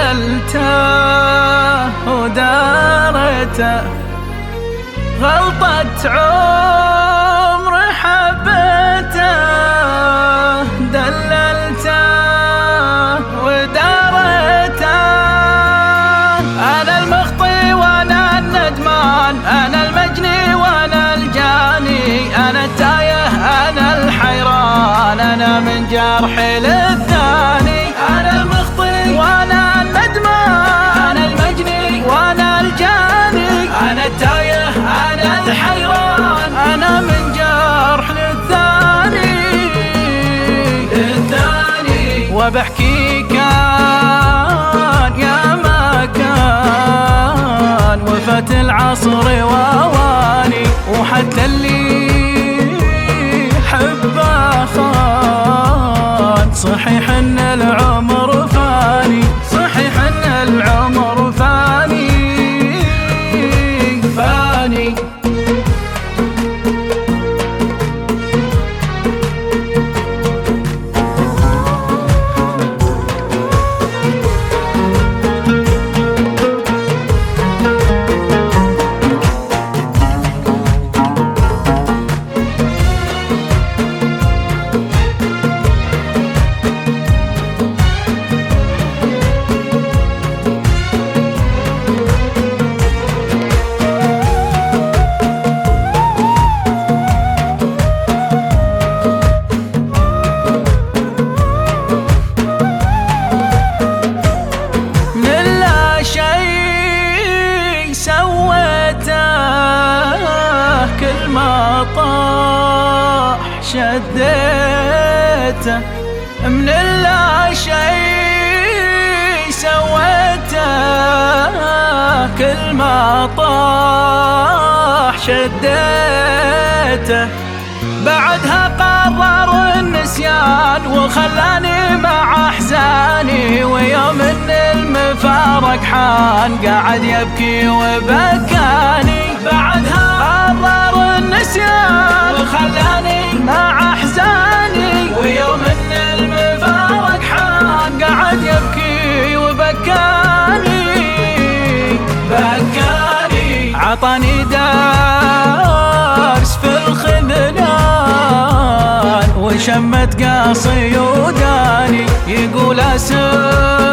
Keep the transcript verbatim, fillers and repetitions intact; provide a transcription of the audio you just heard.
دللته ودارته، غلطة عمر حبيته، دللته ودارته. أنا المخطي وأنا الندمان، أنا المجني وأنا الجاني، أنا التايه أنا الحيران، أنا من جرحي للثاني. أنا المخطي وأنا الندمان، أنا المجني وأنا الجاني، أنا التايه أنا الحيران، أنا من جرح للثاني للثاني. وبحكي كان يا ما كان، وفات العصر وواني، وحتى اللي حبه خان. صحيح ان العمر فاني، صحيح ان العمر فاني فاني. كل ما طاح شديته، من اللا شيء سويته. كل ما طاح شديته، بعدها قرر النسيان وخلاني مع احزاني. ويوم ان المفارق حان قاعد يبكي وبكاني. بعدها قرر النسيان وخلاني مع احزاني. ويوم ان المفارق حان قاعد يبكي وبكاني بكاني. عطاني درس في الخذلان، وشمت قاصي وداني، يقول اسر